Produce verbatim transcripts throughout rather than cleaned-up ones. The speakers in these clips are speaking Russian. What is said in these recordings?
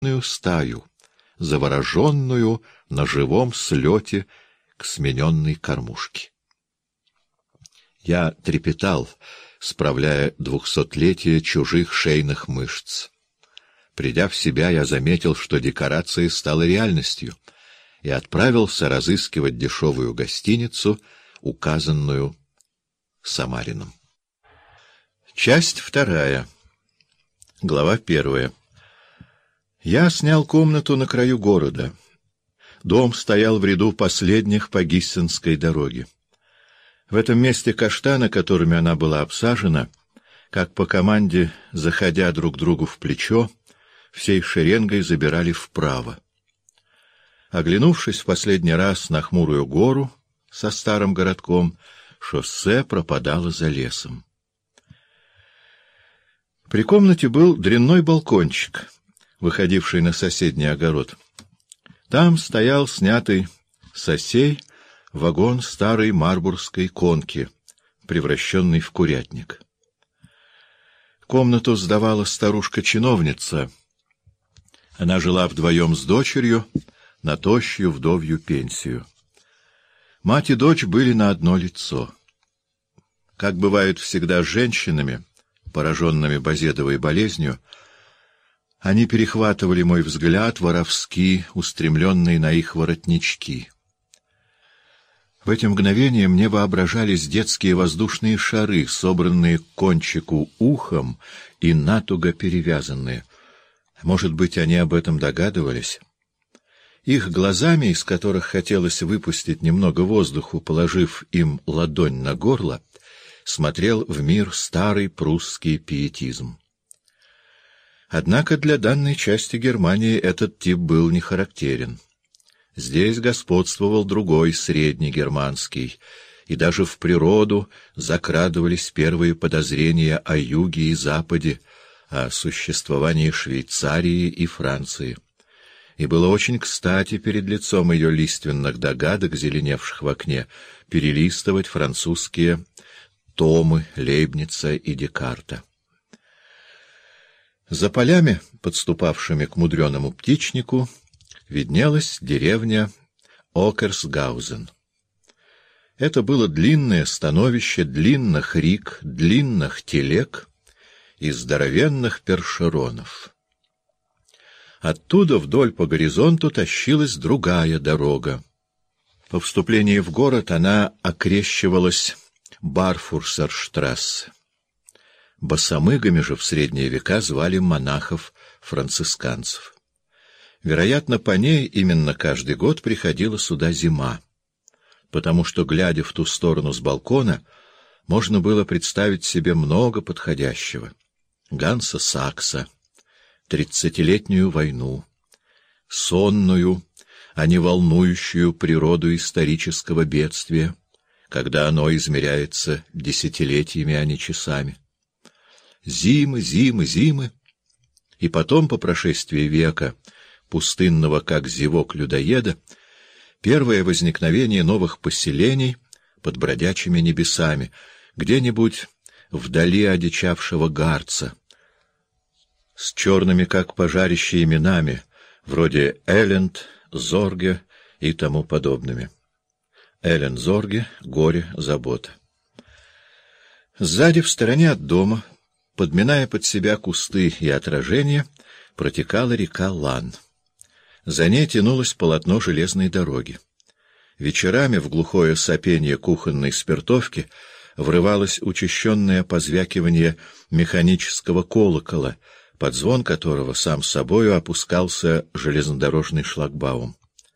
стаю, завороженную на живом слете к смененной кормушке. Я трепетал, справляя двухсотлетие чужих шейных мышц. Придя в себя, я заметил, что декорация стала реальностью, и отправился разыскивать дешевую гостиницу, указанную Самарином. Часть вторая. Глава первая. Я снял комнату на краю города. Дом стоял в ряду последних по Гиссенской дороге. В этом месте каштаны, которыми она была обсажена, как по команде, заходя друг другу в плечо, всей шеренгой забирали вправо. Оглянувшись в последний раз на хмурую гору со старым городком, шоссе пропадало за лесом. При комнате был дрянной балкончик, выходивший на соседний огород. Там стоял снятый с осей вагон старой марбургской конки, превращенный в курятник. Комнату сдавала старушка-чиновница. Она жила вдвоем с дочерью на тощую вдовью пенсию. Мать и дочь были на одно лицо. Как бывает всегда с женщинами, пораженными базедовой болезнью, они перехватывали мой взгляд, воровски устремленный на их воротнички. В эти мгновения мне воображались детские воздушные шары, собранные к кончику ухом и натуго перевязанные. Может быть, они об этом догадывались? Их глазами, из которых хотелось выпустить немного воздуху, положив им ладонь на горло, смотрел в мир старый прусский пиетизм. Однако для данной части Германии этот тип был не характерен. Здесь господствовал другой, среднегерманский, и даже в природу закрадывались первые подозрения о юге и западе, о существовании Швейцарии и Франции. И было очень кстати перед лицом ее лиственных догадок, зеленевших в окне, перелистывать французские томы Лейбница и Декарта. За полями, подступавшими к мудреному птичнику, виднелась деревня Окерсгаузен. Это было длинное становище длинных рик, длинных телег и здоровенных першеронов. Оттуда вдоль по горизонту тащилась другая дорога. По вступлении в город она окрещивалась Барфурсерштрассе. Босомыгами же в средние века звали монахов-францисканцев. Вероятно, по ней именно каждый год приходила сюда зима, потому что, глядя в ту сторону с балкона, можно было представить себе много подходящего. Ганса Сакса, тридцатилетнюю войну, сонную, а не волнующую природу исторического бедствия, когда оно измеряется десятилетиями, а не часами. Зимы, зимы, зимы, и потом, по прошествии века, пустынного как зевок людоеда, первое возникновение новых поселений под бродячими небесами, где-нибудь вдали одичавшего Гарца, с черными как пожарище именами, вроде Эленд, Зорге и тому подобными. Элен Зорге — горе, забота. Сзади, в стороне от дома, подминая под себя кусты и отражения, протекала река Лан. За ней тянулось полотно железной дороги. Вечерами в глухое сопенье кухонной спиртовки врывалось учащенное позвякивание механического колокола, под звон которого сам собою опускался железнодорожный шлагбаум.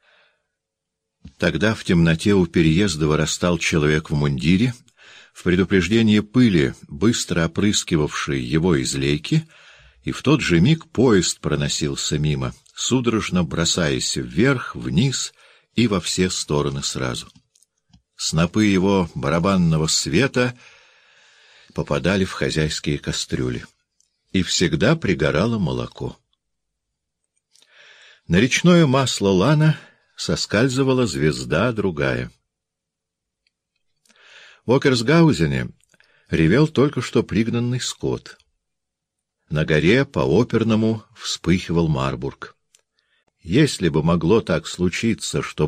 Тогда в темноте у переезда вырастал человек в мундире, в предупреждение пыли, быстро опрыскивавшей его из лейки, и в тот же миг поезд проносился мимо, судорожно бросаясь вверх, вниз и во все стороны сразу. Снопы его барабанного света попадали в хозяйские кастрюли, и всегда пригорало молоко. На речное масло Лана соскальзывала звезда другая. В Окерсгаузене ревел только что пригнанный скот. На горе по-оперному вспыхивал Марбург. Если бы могло так случиться, что